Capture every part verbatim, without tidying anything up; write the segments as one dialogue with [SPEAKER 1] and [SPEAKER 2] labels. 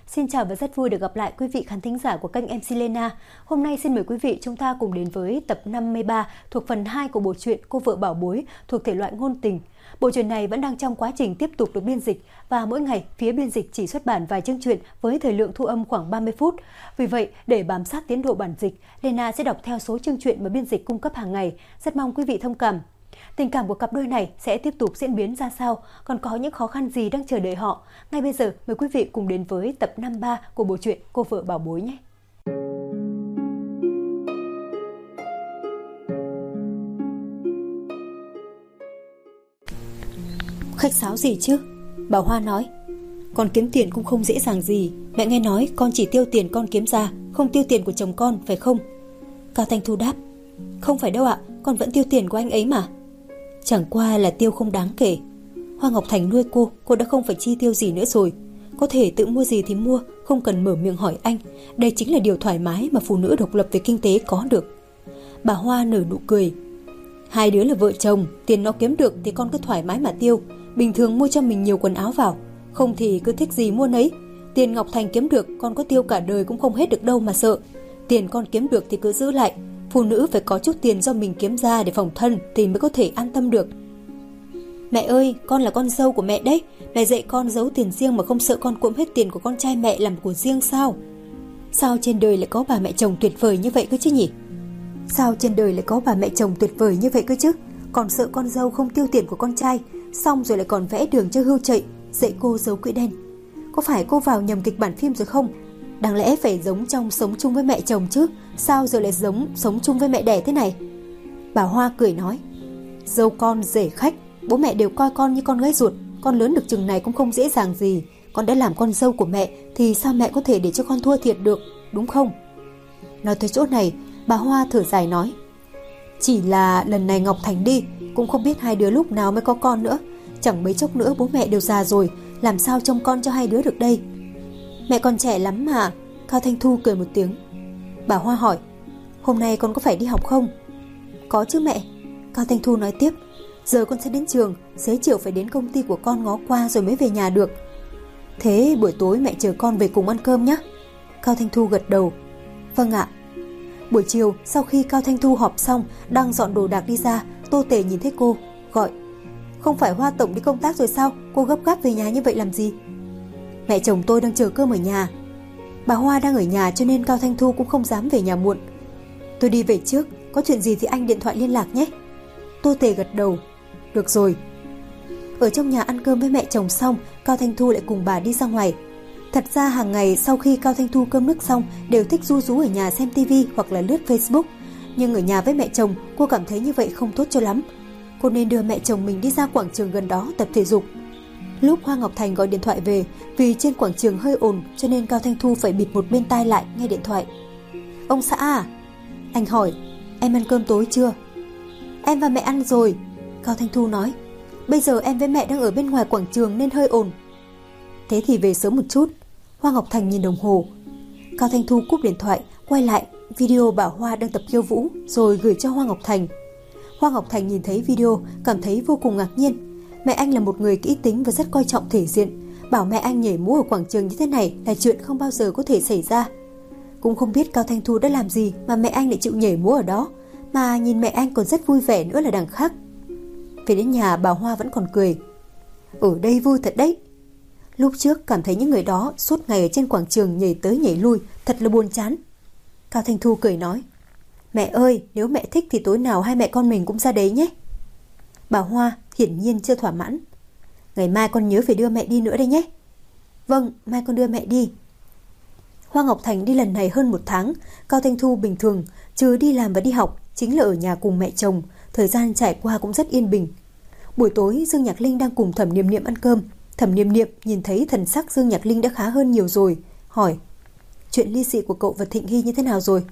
[SPEAKER 1] Xin chào và rất vui được gặp lại quý vị khán thính giả của kênh em xê Lena. Hôm nay xin mời quý vị chúng ta cùng đến với tập năm mươi ba thuộc phần hai của bộ truyện Cô vợ bảo bối thuộc thể loại ngôn tình. Bộ truyện này vẫn đang trong quá trình tiếp tục được biên dịch và mỗi ngày phía biên dịch chỉ xuất bản vài chương truyện với thời lượng thu âm khoảng ba mươi phút. Vì vậy, để bám sát tiến độ bản dịch, Lena sẽ đọc theo số chương truyện mà biên dịch cung cấp hàng ngày. Rất mong quý vị thông cảm. Tình cảm của cặp đôi này sẽ tiếp tục diễn biến ra sao, còn có những khó khăn gì đang chờ đợi họ. Ngay bây giờ, mời quý vị cùng đến với tập năm mươi ba của bộ truyện Cô vợ bảo bối nhé.
[SPEAKER 2] Khách sáo gì chứ? Bảo Hoa nói. Con kiếm tiền cũng không dễ dàng gì. Mẹ nghe nói con chỉ tiêu tiền con kiếm ra, không tiêu tiền của chồng con, phải không? Cao Thanh Thu đáp. Không phải đâu ạ, con vẫn tiêu tiền của anh ấy mà. Chẳng qua là tiêu không đáng kể. Hoa Ngọc Thành nuôi cô, cô đã không phải chi tiêu gì nữa rồi. Có thể tự mua gì thì mua, không cần mở miệng hỏi anh. Đây chính là điều thoải mái mà phụ nữ độc lập về kinh tế có được. Bà Hoa nở nụ cười. Hai đứa là vợ chồng, tiền nó kiếm được thì con cứ thoải mái mà tiêu. Bình thường mua cho mình nhiều quần áo vào, không thì cứ thích gì mua nấy. Tiền Ngọc Thành kiếm được con có tiêu cả đời cũng không hết được đâu mà sợ. Tiền con kiếm được thì cứ giữ lại. Phụ nữ phải có chút tiền do mình kiếm ra để phòng thân thì mới có thể an tâm được. Mẹ ơi, con là con dâu của mẹ đấy. Mẹ dạy con giấu tiền riêng mà không sợ con cuộm hết tiền của con trai mẹ làm của riêng sao? Sao trên đời lại có bà mẹ chồng tuyệt vời như vậy cơ chứ nhỉ? Sao trên đời lại có bà mẹ chồng tuyệt vời như vậy cơ chứ? Còn sợ con dâu không tiêu tiền của con trai, xong rồi lại còn vẽ đường cho hươu chạy, dạy cô giấu quỹ đen. Có phải cô vào nhầm kịch bản phim rồi không? Đáng lẽ phải giống trong Sống chung với mẹ chồng chứ, sao giờ lại giống Sống chung với mẹ đẻ thế này? Bà Hoa cười nói. Dâu con rể khách, bố mẹ đều coi con như con gái ruột. Con lớn được chừng này cũng không dễ dàng gì. Con đã làm con dâu của mẹ thì sao mẹ có thể để cho con thua thiệt được, đúng không? Nói tới chỗ này, bà Hoa thở dài nói. Chỉ là lần này Ngọc Thành đi, cũng không biết hai đứa lúc nào mới có con nữa. Chẳng mấy chốc nữa bố mẹ đều già rồi, làm sao trông con cho hai đứa được đây? Mẹ còn trẻ lắm mà. Cao Thanh Thu cười một tiếng. Bà Hoa hỏi. Hôm nay con có phải đi học không? Có chứ mẹ. Cao Thanh Thu nói tiếp. Giờ con sẽ đến trường, xế chiều phải đến công ty của con ngó qua rồi mới về nhà được. Thế buổi tối mẹ chờ con về cùng ăn cơm nhé. Cao Thanh Thu gật đầu. Vâng ạ. Buổi chiều sau khi Cao Thanh Thu họp xong, đang dọn đồ đạc đi ra, Tô Tề nhìn thấy cô, gọi. Không phải Hoa tổng đi công tác rồi sao? Cô gấp gáp về nhà như vậy làm gì? Mẹ chồng tôi đang chờ cơm ở nhà. Bà Hoa đang ở nhà cho nên Cao Thanh Thu cũng không dám về nhà muộn. Tôi đi về trước, có chuyện gì thì anh điện thoại liên lạc nhé. Tô Tề gật đầu. Được rồi. Ở trong nhà ăn cơm với mẹ chồng xong, Cao Thanh Thu lại cùng bà đi ra ngoài. Thật ra hàng ngày sau khi Cao Thanh Thu cơm nước xong đều thích ru rú ở nhà xem tivi hoặc là lướt Facebook. Nhưng ở nhà với mẹ chồng, cô cảm thấy như vậy không tốt cho lắm. Cô nên đưa mẹ chồng mình đi ra quảng trường gần đó tập thể dục. Lúc Hoa Ngọc Thành gọi điện thoại về, vì trên quảng trường hơi ồn cho nên Cao Thanh Thu phải bịt một bên tai lại nghe điện thoại. Ông xã à? Anh hỏi. Em ăn cơm tối chưa? Em và mẹ ăn rồi. Cao Thanh Thu nói. Bây giờ em với mẹ đang ở bên ngoài quảng trường nên hơi ồn. Thế thì về sớm một chút. Hoa Ngọc Thành nhìn đồng hồ. Cao Thanh Thu cúp điện thoại, quay lại video bà Hoa đang tập khiêu vũ rồi gửi cho Hoa Ngọc Thành. Hoa Ngọc Thành nhìn thấy video cảm thấy vô cùng ngạc nhiên. Mẹ anh là một người kỹ tính và rất coi trọng thể diện. Bảo mẹ anh nhảy múa ở quảng trường như thế này là chuyện không bao giờ có thể xảy ra. Cũng không biết Cao Thanh Thu đã làm gì mà mẹ anh lại chịu nhảy múa ở đó. Mà nhìn mẹ anh còn rất vui vẻ nữa là đằng khác. Về đến nhà bà Hoa vẫn còn cười. Ở đây vui thật đấy. Lúc trước cảm thấy những người đó suốt ngày ở trên quảng trường nhảy tới nhảy lui, thật là buồn chán. Cao Thanh Thu cười nói. Mẹ ơi, nếu mẹ thích thì tối nào hai mẹ con mình cũng ra đấy nhé. Bà Hoa hiển nhiên chưa thỏa mãn. Ngày mai con nhớ phải đưa mẹ đi nữa đây nhé. Vâng, mai con đưa mẹ đi. Hoa Ngọc Thành đi lần này hơn một tháng. Cao Thanh Thu bình thường, trừ đi làm và đi học, chính là ở nhà cùng mẹ chồng. Thời gian trải qua cũng rất yên bình. Buổi tối Dương Nhạc Linh đang cùng Thẩm Niệm Niệm ăn cơm. Thẩm Niệm Niệm nhìn thấy thần sắc Dương Nhạc Linh đã khá hơn nhiều rồi, hỏi. Chuyện ly dị của cậu và Thịnh Hy như thế nào rồi?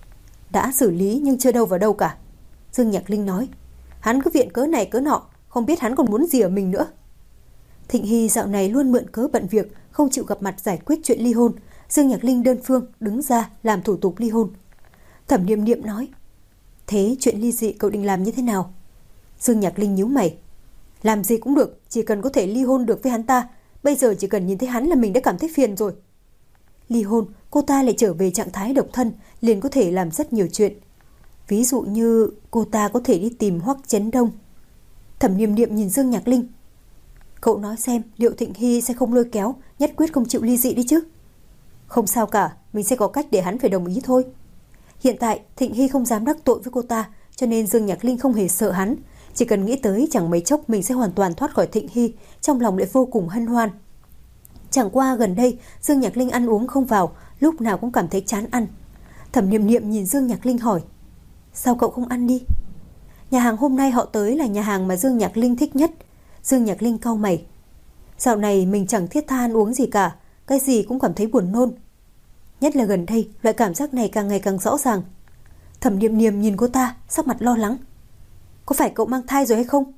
[SPEAKER 2] Đã xử lý nhưng chưa đâu vào đâu cả. Dương Nhạc Linh nói. Hắn cứ viện cớ này cớ nọ, không biết hắn còn muốn gì ở mình nữa. Thịnh Hy dạo này luôn mượn cớ bận việc, không chịu gặp mặt giải quyết chuyện ly hôn. Dương Nhạc Linh đơn phương đứng ra làm thủ tục ly hôn. Thẩm Niệm Niệm nói. Thế chuyện ly dị cậu định làm như thế nào? Dương Nhạc Linh nhíu mày. Làm gì cũng được, chỉ cần có thể ly hôn được với hắn ta. Bây giờ chỉ cần nhìn thấy hắn là mình đã cảm thấy phiền rồi. ly hôn, cô ta lại trở về trạng thái độc thân, liền có thể làm rất nhiều chuyện. Ví dụ như cô ta có thể đi tìm Hoắc Chấn Đông. Thẩm Niệm Niệm nhìn Dương Nhạc Linh. Cậu nói xem liệu Thịnh Hy sẽ không lôi kéo, nhất quyết không chịu ly dị đi chứ? Không sao cả, mình sẽ có cách để hắn phải đồng ý thôi. Hiện tại Thịnh Hy không dám đắc tội với cô ta, cho nên Dương Nhạc Linh không hề sợ hắn. Chỉ cần nghĩ tới chẳng mấy chốc mình sẽ hoàn toàn thoát khỏi Thịnh Hy, trong lòng lại vô cùng hân hoan. Chẳng qua gần đây Dương Nhạc Linh ăn uống không vào, lúc nào cũng cảm thấy chán ăn. Thẩm Niệm Niệm nhìn Dương Nhạc Linh hỏi, sao cậu không ăn đi? Nhà hàng hôm nay họ tới là nhà hàng mà Dương Nhạc Linh thích nhất. Dương Nhạc Linh cau mày. Dạo này mình chẳng thiết tha ăn uống gì cả, cái gì cũng cảm thấy buồn nôn. Nhất là gần đây, loại cảm giác này càng ngày càng rõ ràng. Thẩm Niệm Niệm nhìn cô ta, sắc mặt lo lắng. Có phải cậu mang thai rồi hay không?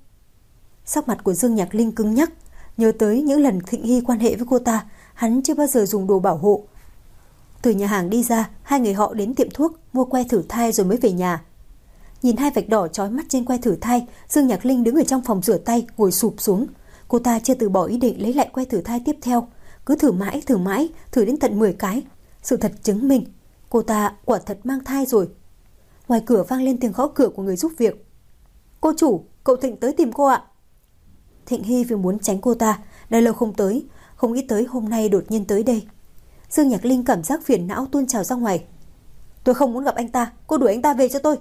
[SPEAKER 2] Sắc mặt của Dương Nhạc Linh cứng nhắc, nhớ tới những lần Thịnh Hy quan hệ với cô ta, hắn chưa bao giờ dùng đồ bảo hộ. Từ nhà hàng đi ra, hai người họ đến tiệm thuốc mua que thử thai rồi mới về nhà. Nhìn hai vạch đỏ chói mắt trên que thử thai, Dương Nhạc Linh đứng ở trong phòng rửa tay ngồi sụp xuống. Cô ta chưa từ bỏ ý định lấy lại que thử thai tiếp theo, cứ thử mãi thử mãi, thử đến tận mười cái. Sự thật chứng minh cô ta quả thật mang thai rồi. Ngoài cửa vang lên tiếng gõ cửa của người giúp việc. Cô chủ, cậu Thịnh tới tìm cô ạ. Thịnh Hy vì muốn tránh cô ta, đã lâu không tới, không nghĩ tới hôm nay đột nhiên tới đây. Dương Nhạc Linh cảm giác phiền não tuôn trào ra ngoài. Tôi không muốn gặp anh ta, cô đuổi anh ta về cho tôi.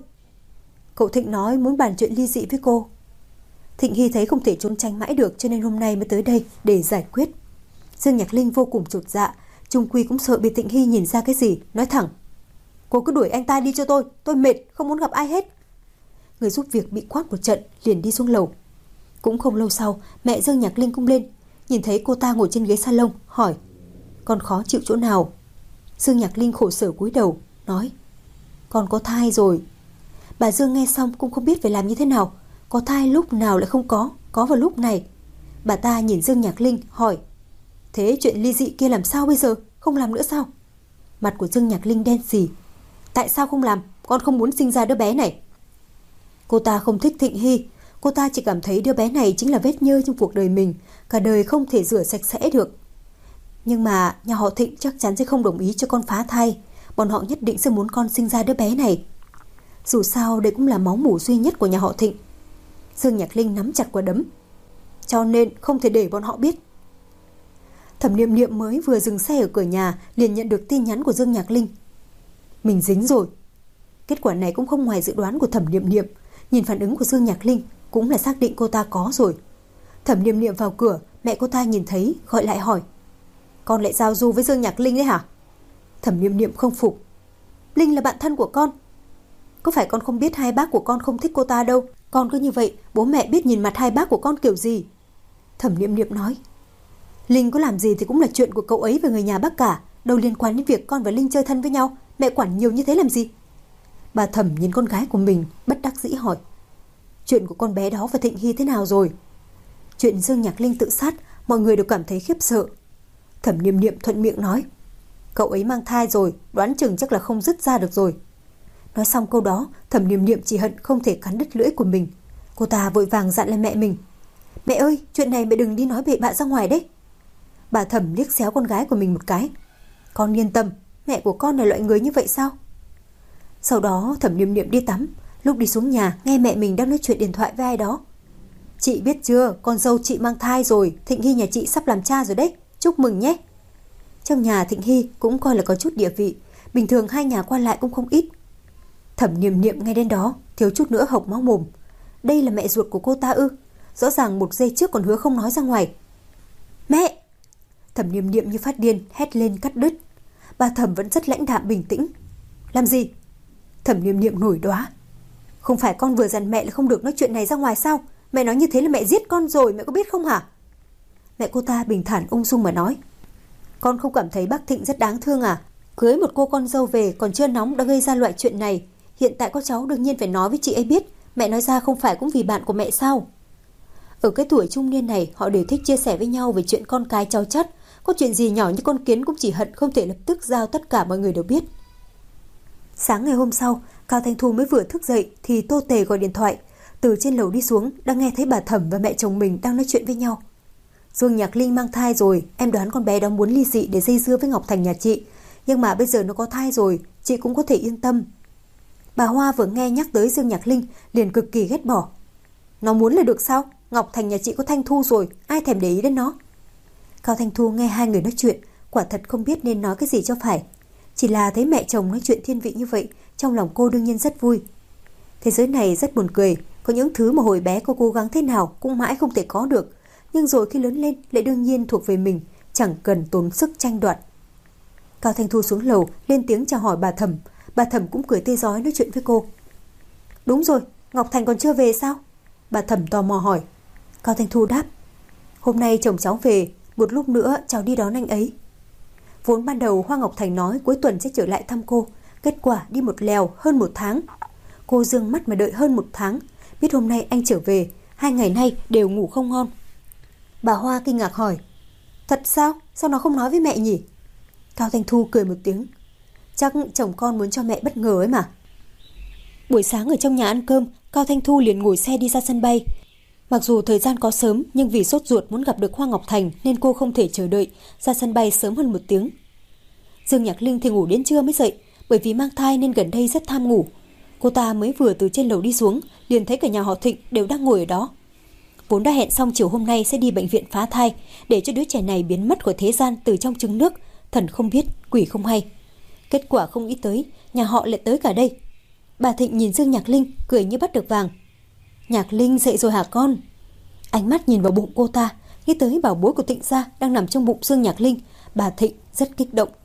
[SPEAKER 2] Cậu Thịnh nói muốn bàn chuyện ly dị với cô. Thịnh Hy thấy không thể trốn tránh mãi được, cho nên hôm nay mới tới đây để giải quyết. Dương Nhạc Linh vô cùng chột dạ, chung quy cũng sợ bị Thịnh Hy nhìn ra cái gì, nói thẳng. Cô cứ đuổi anh ta đi cho tôi, tôi mệt, không muốn gặp ai hết. Người giúp việc bị quát một trận, liền đi xuống lầu. Cũng không lâu sau, mẹ Dương Nhạc Linh cũng lên, nhìn thấy cô ta ngồi trên ghế salon, hỏi. Con khó chịu chỗ nào? Dương Nhạc Linh khổ sở cúi đầu, nói. Con có thai rồi. Bà Dương nghe xong cũng không biết phải làm như thế nào. Có thai lúc nào lại không có, có vào lúc này. Bà ta nhìn Dương Nhạc Linh, hỏi. Thế chuyện ly dị kia làm sao bây giờ? Không làm nữa sao? Mặt của Dương Nhạc Linh đen xì. Tại sao không làm? Con không muốn sinh ra đứa bé này. Cô ta không thích Thịnh Hy. Cô ta chỉ cảm thấy đứa bé này chính là vết nhơ trong cuộc đời mình, cả đời không thể rửa sạch sẽ được. Nhưng mà nhà họ Thịnh chắc chắn sẽ không đồng ý cho con phá thai. Bọn họ nhất định sẽ muốn con sinh ra đứa bé này. Dù sao đây cũng là máu mủ duy nhất của nhà họ Thịnh. Dương Nhạc Linh nắm chặt quả đấm. Cho nên không thể để bọn họ biết. Thẩm Niệm Niệm mới vừa dừng xe ở cửa nhà, liền nhận được tin nhắn của Dương Nhạc Linh. Mình dính rồi. Kết quả này cũng không ngoài dự đoán của Thẩm Niệm Niệm. Nhìn phản ứng của Dương Nhạc Linh cũng là xác định cô ta có rồi. Thẩm Niệm Niệm vào cửa, mẹ cô ta nhìn thấy gọi lại hỏi. Con lại giao du với Dương Nhạc Linh đấy hả? Thẩm Niệm Niệm không phục. Linh là bạn thân của con. Có phải con không biết hai bác của con không thích cô ta đâu? Con cứ như vậy, bố mẹ biết nhìn mặt hai bác của con kiểu gì? Thẩm Niệm Niệm nói. Linh có làm gì thì cũng là chuyện của cậu ấy và người nhà bác cả, đâu liên quan đến việc con và Linh chơi thân với nhau. Mẹ quản nhiều như thế làm gì? Bà Thẩm nhìn con gái của mình, bất đắc dĩ hỏi. Chuyện của con bé đó và Thịnh Hy thế nào rồi? Chuyện Dương Nhạc Linh tự sát, mọi người đều cảm thấy khiếp sợ. Thẩm Niệm Niệm thuận miệng nói. Cậu ấy mang thai rồi, đoán chừng chắc là không dứt ra được rồi. Nói xong câu đó, Thẩm Niệm Niệm chỉ hận không thể cắn đứt lưỡi của mình. Cô ta vội vàng dặn lại mẹ mình. Mẹ ơi, chuyện này mẹ đừng đi nói bậy bạ ra ngoài đấy. Bà Thẩm liếc xéo con gái của mình một cái. Con yên tâm, mẹ của con là loại người như vậy sao? Sau đó Thẩm Niệm Niệm đi tắm. Lúc đi xuống nhà, nghe mẹ mình đang nói chuyện điện thoại với ai đó. Chị biết chưa, con dâu chị mang thai rồi, Thịnh Hy nhà chị sắp làm cha rồi đấy, chúc mừng nhé. Trong nhà Thịnh Hy cũng coi là có chút địa vị, bình thường hai nhà qua lại cũng không ít. Thẩm Niệm Niệm nghe đến đó, thiếu chút nữa hộc máu mồm. Đây là mẹ ruột của cô ta ư? Rõ ràng một giây trước còn hứa không nói ra ngoài. Mẹ! Thẩm Niệm Niệm như phát điên, hét lên cắt đứt. Bà Thẩm vẫn rất lãnh đạm bình tĩnh. Làm gì? Thẩm Niệm Niệm nổi đoá. Không phải con vừa dặn mẹ là không được nói chuyện này ra ngoài sao? Mẹ nói như thế là mẹ giết con rồi, mẹ có biết không hả? Mẹ cô ta bình thản ung dung mà nói. Con không cảm thấy bác Thịnh rất đáng thương à? Cưới một cô con dâu về còn chưa nóng đã gây ra loại chuyện này. Hiện tại có cháu đương nhiên phải nói với chị ấy biết. Mẹ nói ra không phải cũng vì bạn của mẹ sao? Ở cái tuổi trung niên này, họ đều thích chia sẻ với nhau về chuyện con cái cháu chất. Có chuyện gì nhỏ như con kiến cũng chỉ hận không thể lập tức giao tất cả mọi người đều biết. Sáng ngày hôm sau, Cao Thanh Thu mới vừa thức dậy thì Tô Tề gọi điện thoại. Từ trên lầu đi xuống, đang nghe thấy bà Thẩm và mẹ chồng mình đang nói chuyện với nhau. Dương Nhạc Linh mang thai rồi, em đoán con bé đó muốn ly dị để dây dưa với Ngọc Thành nhà chị. Nhưng mà bây giờ nó có thai rồi, chị cũng có thể yên tâm. Bà Hoa vừa nghe nhắc tới Dương Nhạc Linh liền cực kỳ ghét bỏ. Nó muốn là được sao? Ngọc Thành nhà chị có Thanh Thu rồi, ai thèm để ý đến nó. Cao Thanh Thu nghe hai người nói chuyện, quả thật không biết nên nói cái gì cho phải. Chỉ là thấy mẹ chồng nói chuyện thiên vị như vậy, trong lòng cô đương nhiên rất vui. Thế giới này rất buồn cười, có những thứ mà hồi bé cô cố gắng thế nào cũng mãi không thể có được, nhưng rồi khi lớn lên lại đương nhiên thuộc về mình, chẳng cần tốn sức tranh đoạt. Cao Thanh Thu xuống lầu lên tiếng chào hỏi bà Thẩm, bà Thẩm cũng cười tươi rói nói chuyện với cô. Đúng rồi, Ngọc Thành còn chưa về sao? Bà Thẩm tò mò hỏi. Cao Thanh Thu đáp, hôm nay chồng cháu về, một lúc nữa cháu đi đón anh ấy. Vốn ban đầu Hoa Ngọc Thành nói cuối tuần sẽ trở lại thăm cô, kết quả đi một lèo hơn một tháng. Cô dương mắt mà đợi hơn một tháng, biết hôm nay anh trở về, hai ngày nay đều ngủ không ngon. Bà Hoa kinh ngạc hỏi, thật sao? Sao nó không nói với mẹ nhỉ? Cao Thanh Thu cười một tiếng, chắc chồng con muốn cho mẹ bất ngờ ấy mà. Buổi sáng ở trong nhà ăn cơm, Cao Thanh Thu liền ngồi xe đi ra sân bay. Mặc dù thời gian có sớm, nhưng vì sốt ruột muốn gặp được Hoa Ngọc Thành nên cô không thể chờ đợi, ra sân bay sớm hơn một tiếng. Dương Nhạc Linh thì ngủ đến trưa mới dậy, bởi vì mang thai nên gần đây rất tham ngủ. Cô ta mới vừa từ trên lầu đi xuống, liền thấy cả nhà họ Thịnh đều đang ngồi ở đó. Vốn đã hẹn xong chiều hôm nay sẽ đi bệnh viện phá thai, để cho đứa trẻ này biến mất khỏi thế gian từ trong trứng nước, thần không biết, quỷ không hay. Kết quả không nghĩ tới, nhà họ lại tới cả đây. Bà Thịnh nhìn Dương Nhạc Linh, cười như bắt được vàng. Nhạc Linh dậy rồi hả con? Ánh mắt nhìn vào bụng cô ta, nghĩ tới bảo bối của Thịnh gia đang nằm trong bụng Dương Nhạc Linh, bà Thịnh rất kích động.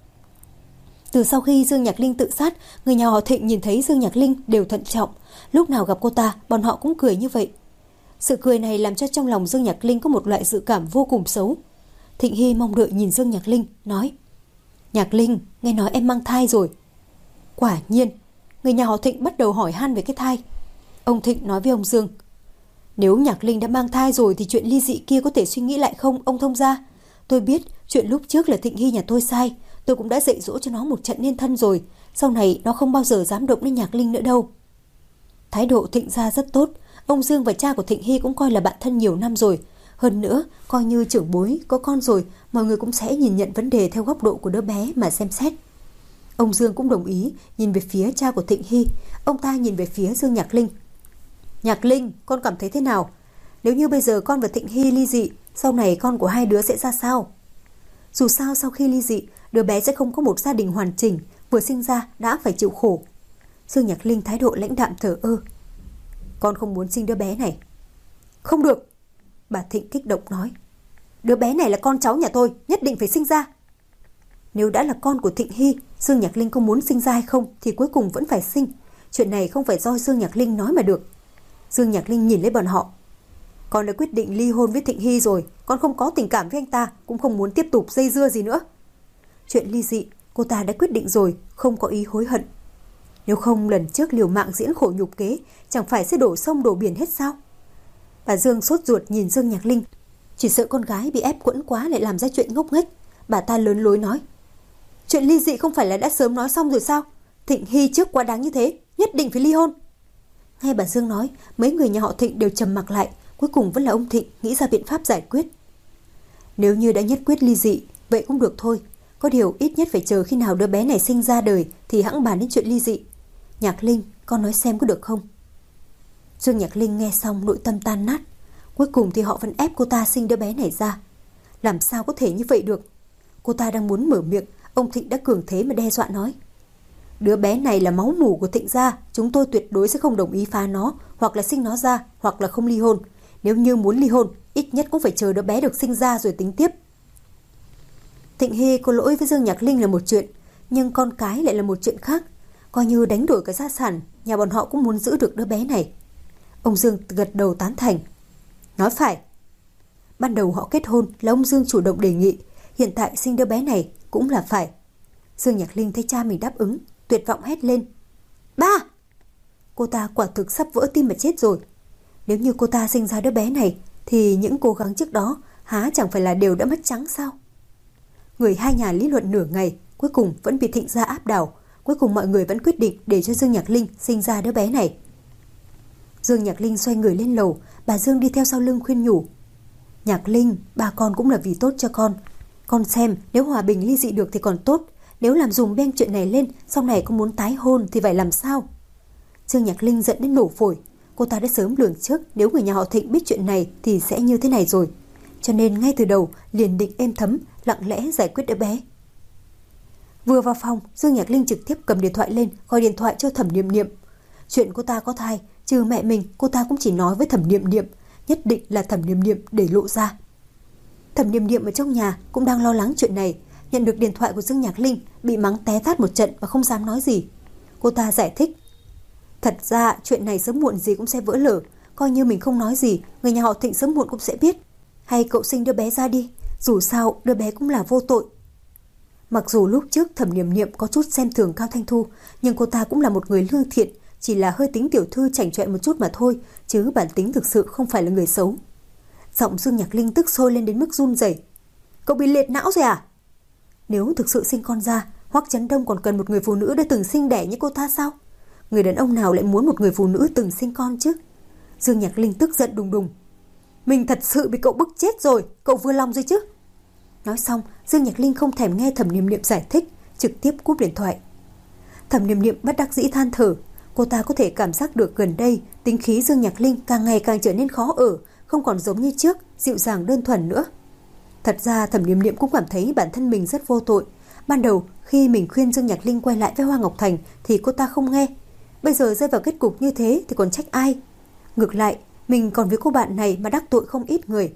[SPEAKER 2] Từ sau khi Dương Nhạc Linh tự sát, người nhà họ Thịnh nhìn thấy Dương Nhạc Linh đều thận trọng, lúc nào gặp cô ta, bọn họ cũng cười như vậy. Sự cười này làm cho trong lòng Dương Nhạc Linh có một loại dự cảm vô cùng xấu. Thịnh Hy mong đợi nhìn Dương Nhạc Linh, nói: Nhạc Linh, nghe nói em mang thai rồi. Quả nhiên, người nhà họ Thịnh bắt đầu hỏi han về cái thai. Ông Thịnh nói với ông Dương: Nếu Nhạc Linh đã mang thai rồi thì chuyện ly dị kia có thể suy nghĩ lại không, ông thông gia? Tôi biết chuyện lúc trước là Thịnh Hy nhà tôi sai, tôi cũng đã dạy dỗ cho nó một trận nên thân rồi, sau này nó không bao giờ dám động đến Nhạc Linh nữa đâu. Thái độ Thịnh gia rất tốt, ông Dương và cha của Thịnh Hy cũng coi là bạn thân nhiều năm rồi. Hơn nữa, coi như trưởng bối, có con rồi, mọi người cũng sẽ nhìn nhận vấn đề theo góc độ của đứa bé mà xem xét. Ông Dương cũng đồng ý, nhìn về phía cha của Thịnh Hy, ông ta nhìn về phía Dương Nhạc Linh. Nhạc Linh, con cảm thấy thế nào? Nếu như bây giờ con và Thịnh Hy ly dị, sau này con của hai đứa sẽ ra sao? Dù sao sau khi ly dị, đứa bé sẽ không có một gia đình hoàn chỉnh, vừa sinh ra đã phải chịu khổ. Dương Nhạc Linh thái độ lãnh đạm thờ ơ. Con không muốn sinh đứa bé này. Không được, bà Thịnh kích động nói. Đứa bé này là con cháu nhà tôi, nhất định phải sinh ra. Nếu đã là con của Thịnh Hy, Dương Nhạc Linh có muốn sinh ra hay không thì cuối cùng vẫn phải sinh. Chuyện này không phải do Dương Nhạc Linh nói mà được. Dương Nhạc Linh nhìn lấy bọn họ. Con đã quyết định ly hôn với Thịnh Hy rồi, con không có tình cảm với anh ta, cũng không muốn tiếp tục dây dưa gì nữa. Chuyện ly dị, cô ta đã quyết định rồi, không có ý hối hận. Nếu không lần trước liều mạng diễn khổ nhục kế, chẳng phải sẽ đổ sông đổ biển hết sao? Bà Dương sốt ruột nhìn Dương Nhạc Linh, chỉ sợ con gái bị ép quẫn quá lại làm ra chuyện ngốc nghếch. Bà ta lớn lối nói: Chuyện ly dị không phải là đã sớm nói xong rồi sao? Thịnh Hy trước quá đáng như thế, nhất định phải ly hôn. Nghe bà Dương nói, mấy người nhà họ Thịnh đều trầm mặc lại, cuối cùng vẫn là ông Thịnh nghĩ ra biện pháp giải quyết. Nếu như đã nhất quyết ly dị, vậy cũng được thôi. Có điều ít nhất phải chờ khi nào đứa bé này sinh ra đời thì hẵng bàn đến chuyện ly dị. Nhạc Linh, con nói xem có được không? Dương Nhạc Linh nghe xong nội tâm tan nát. Cuối cùng thì họ vẫn ép cô ta sinh đứa bé này ra. Làm sao có thể như vậy được? Cô ta đang muốn mở miệng, ông Thịnh đã cường thế mà đe dọa nói: Đứa bé này là máu mủ của Thịnh gia, chúng tôi tuyệt đối sẽ không đồng ý phá nó, hoặc là sinh nó ra, hoặc là không ly hôn. Nếu như muốn ly hôn, ít nhất cũng phải chờ đứa bé được sinh ra rồi tính tiếp. Thịnh Hy có lỗi với Dương Nhạc Linh là một chuyện, nhưng con cái lại là một chuyện khác. Coi như đánh đổi cả gia sản, nhà bọn họ cũng muốn giữ được đứa bé này. Ông Dương gật đầu tán thành. Nói phải. Ban đầu họ kết hôn là ông Dương chủ động đề nghị, hiện tại sinh đứa bé này cũng là phải. Dương Nhạc Linh thấy cha mình đáp ứng, tuyệt vọng hét lên: Ba! Cô ta quả thực sắp vỡ tim mà chết rồi. Nếu như cô ta sinh ra đứa bé này thì những cố gắng trước đó há chẳng phải là đều đã mất trắng sao? Người hai nhà lý luận nửa ngày, cuối cùng vẫn bị Thịnh gia áp đảo. Cuối cùng mọi người vẫn quyết định để cho Dương Nhạc Linh sinh ra đứa bé này. Dương Nhạc Linh xoay người lên lầu, bà Dương đi theo sau lưng khuyên nhủ: Nhạc Linh, ba con cũng là vì tốt cho con. Con xem, nếu hòa bình ly dị được thì còn tốt. Nếu làm dùm beng chuyện này lên, sau này có muốn tái hôn thì phải làm sao? Dương Nhạc Linh giận đến nổ phổi. Cô ta đã sớm lường trước nếu người nhà họ Thịnh biết chuyện này thì sẽ như thế này rồi. Cho nên ngay từ đầu liền định êm thấm, lặng lẽ giải quyết đứa bé. Vừa vào phòng, Dương Nhạc Linh trực tiếp cầm điện thoại lên, gọi điện thoại cho Thẩm Niệm Niệm. Chuyện cô ta có thai, trừ mẹ mình, cô ta cũng chỉ nói với Thẩm Niệm Niệm, nhất định là Thẩm Niệm Niệm để lộ ra. Thẩm Niệm Niệm ở trong nhà cũng đang lo lắng chuyện này, nhận được điện thoại của Dương Nhạc Linh, bị mắng té tát một trận và không dám nói gì. Cô ta giải thích, thật ra chuyện này sớm muộn gì cũng sẽ vỡ lở, coi như mình không nói gì, người nhà họ Thịnh sớm muộn cũng sẽ biết. Hay cậu sinh đứa bé ra đi, dù sao đứa bé cũng là vô tội. Mặc dù lúc trước Thẩm Niệm Niệm có chút xem thường Cao Thanh Thu, nhưng cô ta cũng là một người lương thiện, chỉ là hơi tính tiểu thư chảnh chọe một chút mà thôi, chứ bản tính thực sự không phải là người xấu. Giọng Dương Nhạc Linh tức sôi lên đến mức run rẩy. Cậu bị liệt não rồi à? Nếu thực sự sinh con ra, Hoắc Chấn Đông còn cần một người phụ nữ đã từng sinh đẻ như cô ta sao? Người đàn ông nào lại muốn một người phụ nữ từng sinh con chứ? Dương Nhạc Linh tức giận đùng đùng. Mình thật sự bị cậu bức chết rồi, cậu vừa lòng rồi chứ? Nói xong, Dương Nhạc Linh không thèm nghe Thẩm Niệm Niệm giải thích, trực tiếp cúp điện thoại. Thẩm Niệm Niệm bất đắc dĩ than thở, cô ta có thể cảm giác được gần đây tính khí Dương Nhạc Linh càng ngày càng trở nên khó ở, không còn giống như trước, dịu dàng đơn thuần nữa. Thật ra Thẩm Niệm Niệm cũng cảm thấy bản thân mình rất vô tội. Ban đầu khi mình khuyên Dương Nhạc Linh quay lại với Hoa Ngọc Thành thì cô ta không nghe. Bây giờ rơi vào kết cục như thế thì còn trách ai? Ngược lại, mình còn với cô bạn này mà đắc tội không ít người.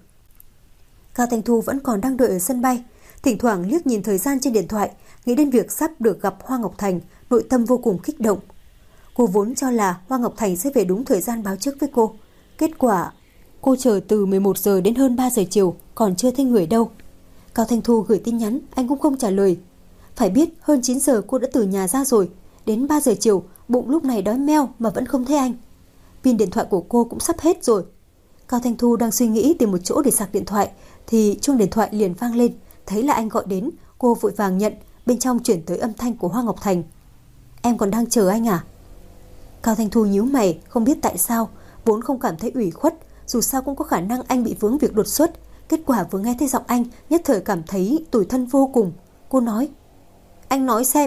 [SPEAKER 2] Cao Thanh Thu vẫn còn đang đợi ở sân bay, thỉnh thoảng liếc nhìn thời gian trên điện thoại, nghĩ đến việc sắp được gặp Hoa Ngọc Thành, nội tâm vô cùng kích động. Cô vốn cho là Hoa Ngọc Thành sẽ về đúng thời gian báo trước với cô. Kết quả, cô chờ từ mười một giờ đến hơn ba giờ chiều, còn chưa thấy người đâu. Cao Thanh Thu gửi tin nhắn, anh cũng không trả lời. Phải biết hơn chín giờ cô đã từ nhà ra rồi, đến ba giờ chiều, bụng lúc này đói meo mà vẫn không thấy anh. Pin điện thoại của cô cũng sắp hết rồi. Cao Thanh Thu đang suy nghĩ tìm một chỗ để sạc điện thoại thì chuông điện thoại liền vang lên, thấy là anh gọi đến, cô vội vàng nhận, bên trong chuyển tới âm thanh của Hoa Ngọc Thành. Em còn đang chờ anh à? Cao Thanh Thu nhíu mày, không biết tại sao, vốn không cảm thấy ủy khuất, dù sao cũng có khả năng anh bị vướng việc đột xuất, kết quả vừa nghe thấy giọng anh, nhất thời cảm thấy tủi thân vô cùng. Cô nói, anh nói xem.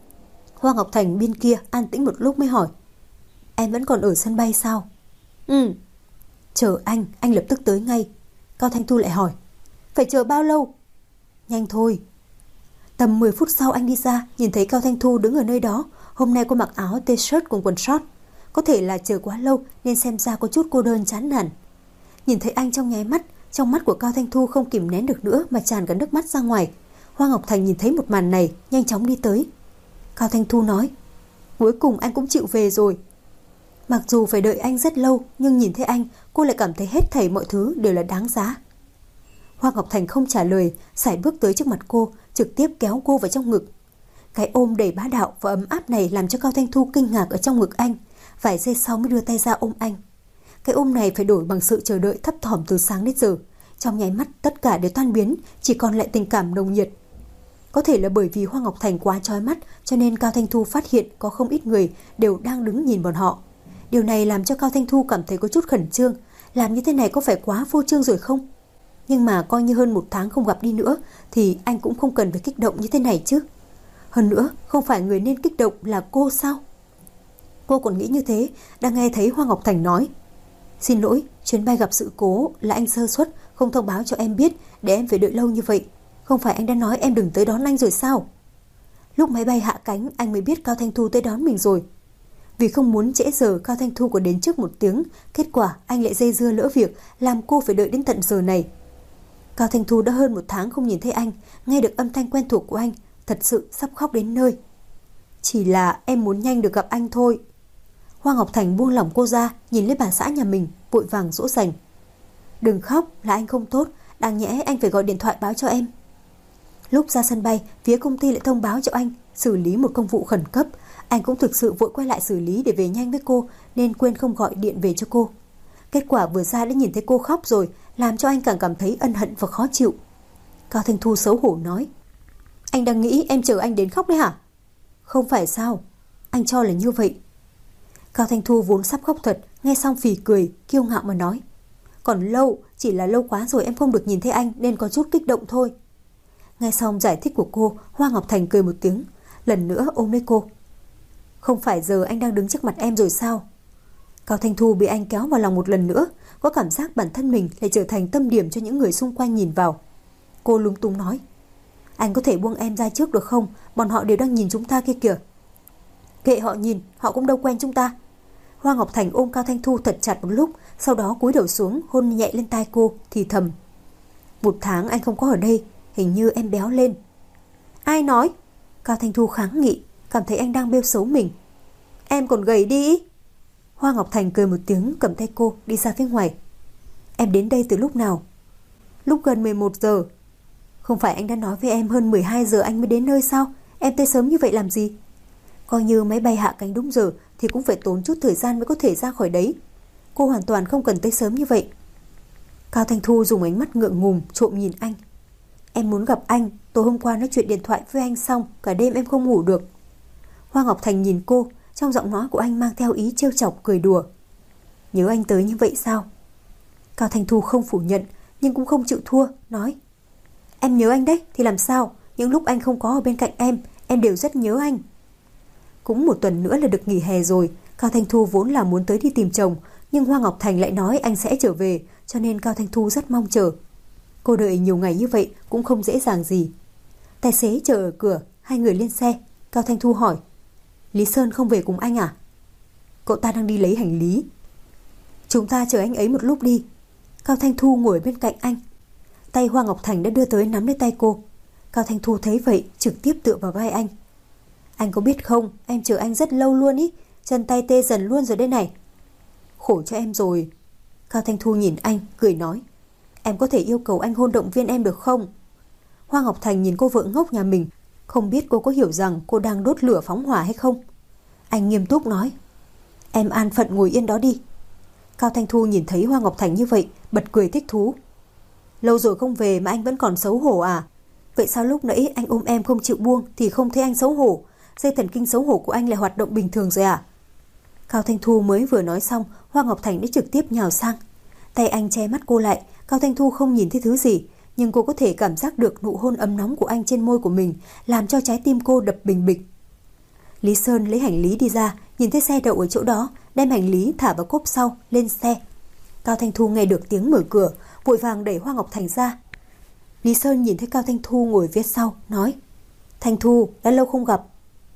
[SPEAKER 2] Hoa Ngọc Thành bên kia an tĩnh một lúc mới hỏi, em vẫn còn ở sân bay sao? Ừ. Chờ anh, anh lập tức tới ngay. Cao Thanh Thu lại hỏi, phải chờ bao lâu? Nhanh thôi. Tầm mười phút sau anh đi ra, nhìn thấy Cao Thanh Thu đứng ở nơi đó. Hôm nay cô mặc áo t-shirt cùng quần short, có thể là chờ quá lâu nên xem ra có chút cô đơn chán nản. Nhìn thấy anh trong nháy mắt, trong mắt của Cao Thanh Thu không kìm nén được nữa mà tràn cả nước mắt ra ngoài. Hoa Ngọc Thành nhìn thấy một màn này, nhanh chóng đi tới. Cao Thanh Thu nói, cuối cùng anh cũng chịu về rồi. Mặc dù phải đợi anh rất lâu, nhưng nhìn thấy anh, cô lại cảm thấy hết thảy mọi thứ đều là đáng giá. Hoa Ngọc Thành không trả lời, sải bước tới trước mặt cô, trực tiếp kéo cô vào trong ngực. Cái ôm đầy bá đạo và ấm áp này làm cho Cao Thanh Thu kinh ngạc ở trong ngực anh, vài giây sau mới đưa tay ra ôm anh. Cái ôm này phải đổi bằng sự chờ đợi thấp thỏm từ sáng đến giờ. Trong nháy mắt tất cả đều tan biến, chỉ còn lại tình cảm nồng nhiệt. Có thể là bởi vì Hoa Ngọc Thành quá chói mắt, cho nên Cao Thanh Thu phát hiện có không ít người đều đang đứng nhìn bọn họ. Điều này làm cho Cao Thanh Thu cảm thấy có chút khẩn trương. Làm như thế này có phải quá vô trương rồi không? Nhưng mà coi như hơn một tháng không gặp đi nữa thì anh cũng không cần phải kích động như thế này chứ. Hơn nữa, không phải người nên kích động là cô sao? Cô còn nghĩ như thế, đang nghe thấy Hoa Ngọc Thành nói, xin lỗi, chuyến bay gặp sự cố là anh sơ suất, không thông báo cho em biết để em phải đợi lâu như vậy. Không phải anh đã nói em đừng tới đón anh rồi sao? Lúc máy bay hạ cánh anh mới biết Cao Thanh Thu tới đón mình rồi. Vì không muốn trễ giờ, Cao Thanh Thu còn đến trước một tiếng. Kết quả anh lại dây dưa lỡ việc, làm cô phải đợi đến tận giờ này. Cao Thanh Thu đã hơn một tháng không nhìn thấy anh, nghe được âm thanh quen thuộc của anh, thật sự sắp khóc đến nơi. Chỉ là em muốn nhanh được gặp anh thôi. Hoa Ngọc Thành buông lỏng cô ra, nhìn lên bà xã nhà mình, vội vàng dỗ dành. Đừng khóc, là anh không tốt, đáng nhẽ anh phải gọi điện thoại báo cho em. Lúc ra sân bay, phía công ty lại thông báo cho anh xử lý một công vụ khẩn cấp. Anh cũng thực sự vội quay lại xử lý để về nhanh với cô, nên quên không gọi điện về cho cô. Kết quả vừa ra đã nhìn thấy cô khóc rồi, làm cho anh càng cảm thấy ân hận và khó chịu. Cao Thanh Thu xấu hổ nói, anh đang nghĩ em chờ anh đến khóc đấy hả? Không phải sao, anh cho là như vậy. Cao Thanh Thu vốn sắp khóc thật, nghe xong phì cười, kiêu ngạo mà nói, còn lâu, chỉ là lâu quá rồi em không được nhìn thấy anh nên có chút kích động thôi. Nghe xong giải thích của cô, Hoa Ngọc Thành cười một tiếng, lần nữa ôm lấy cô. Không phải giờ anh đang đứng trước mặt em rồi sao? Cao Thanh Thu bị anh kéo vào lòng một lần nữa, có cảm giác bản thân mình lại trở thành tâm điểm cho những người xung quanh nhìn vào. Cô lúng túng nói, anh có thể buông em ra trước được không? Bọn họ đều đang nhìn chúng ta kia kìa. Kệ họ nhìn, họ cũng đâu quen chúng ta. Hoa Ngọc Thành ôm Cao Thanh Thu thật chặt một lúc, sau đó cúi đầu xuống hôn nhẹ lên tai cô, thì thầm. Một tháng anh không có ở đây, hình như em béo lên. Ai nói? Cao Thanh Thu kháng nghị, cảm thấy anh đang bêu xấu mình. Em còn gầy đi. Hoa Ngọc Thành cười một tiếng, cầm tay cô đi ra phía ngoài. Em đến đây từ lúc nào? Lúc gần mười một giờ. Không phải anh đã nói với em hơn mười hai giờ anh mới đến nơi sao? Em tới sớm như vậy làm gì? Coi như máy bay hạ cánh đúng giờ thì cũng phải tốn chút thời gian mới có thể ra khỏi đấy. Cô hoàn toàn không cần tới sớm như vậy. Cao Thanh Thu dùng ánh mắt ngượng ngùng trộm nhìn anh. Em muốn gặp anh. Tối hôm qua nói chuyện điện thoại với anh xong, cả đêm em không ngủ được. Hoa Ngọc Thành nhìn cô, trong giọng nói của anh mang theo ý trêu chọc cười đùa. Nhớ anh tới như vậy sao? Cao Thanh Thu không phủ nhận, nhưng cũng không chịu thua, nói. Em nhớ anh đấy, thì làm sao? Những lúc anh không có ở bên cạnh em, em đều rất nhớ anh. Cũng một tuần nữa là được nghỉ hè rồi. Cao Thanh Thu vốn là muốn tới đi tìm chồng, nhưng Hoa Ngọc Thành lại nói anh sẽ trở về, cho nên Cao Thanh Thu rất mong chờ. Cô đợi nhiều ngày như vậy cũng không dễ dàng gì. Tài xế chờ ở cửa, hai người lên xe. Cao Thanh Thu hỏi, Lý Sơn không về cùng anh à? Cậu ta đang đi lấy hành lý. Chúng ta chờ anh ấy một lúc đi. Cao Thanh Thu ngồi bên cạnh anh. Tay Hoa Ngọc Thành đã đưa tới nắm lấy tay cô. Cao Thanh Thu thấy vậy trực tiếp tựa vào vai anh. Anh có biết không, em chờ anh rất lâu luôn ý. Chân tay tê dần luôn rồi đây này. Khổ cho em rồi. Cao Thanh Thu nhìn anh, cười nói, em có thể yêu cầu anh hôn động viên em được không? Hoa Ngọc Thành nhìn cô vợ ngốc nhà mình, không biết cô có hiểu rằng cô đang đốt lửa phóng hỏa hay không. Anh nghiêm túc nói, em an phận ngồi yên đó đi. Cao Thanh Thu nhìn thấy Hoa Ngọc Thành như vậy, bật cười thích thú. Lâu rồi không về mà anh vẫn còn xấu hổ à? Vậy sao lúc nãy anh ôm em không chịu buông thì không thấy anh xấu hổ? Dây thần kinh xấu hổ của anh lại hoạt động bình thường rồi à? Cao Thanh Thu mới vừa nói xong, Hoa Ngọc Thành đã trực tiếp nhào sang. Tay anh che mắt cô lại. Cao Thanh Thu không nhìn thấy thứ gì, nhưng cô có thể cảm giác được nụ hôn ấm nóng của anh trên môi của mình, làm cho trái tim cô đập bình bịch. Lý Sơn lấy hành lý đi ra, nhìn thấy xe đậu ở chỗ đó, đem hành lý thả vào cốp sau, lên xe. Cao Thanh Thu nghe được tiếng mở cửa, vội vàng đẩy Hoa Ngọc Thành ra. Lý Sơn nhìn thấy Cao Thanh Thu ngồi phía sau, nói, Thanh Thu, đã lâu không gặp.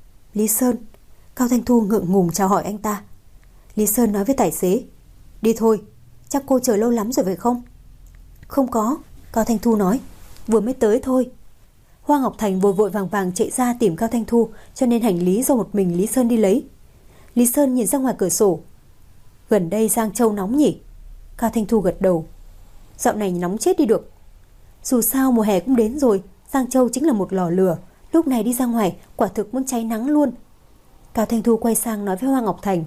[SPEAKER 2] Lý Sơn. Cao Thanh Thu ngượng ngùng chào hỏi anh ta. Lý Sơn nói với tài xế, đi thôi, chắc cô chờ lâu lắm rồi phải không? Không có, Cao Thanh Thu nói, vừa mới tới thôi. Hoa Ngọc Thành vội vội vàng vàng chạy ra tìm Cao Thanh Thu, cho nên hành lý do một mình Lý Sơn đi lấy. Lý Sơn nhìn ra ngoài cửa sổ. Gần đây Giang Châu nóng nhỉ? Cao Thanh Thu gật đầu. Dạo này nóng chết đi được. Dù sao mùa hè cũng đến rồi, Giang Châu chính là một lò lửa, lúc này đi ra ngoài quả thực muốn cháy nắng luôn. Cao Thanh Thu quay sang nói với Hoa Ngọc Thành,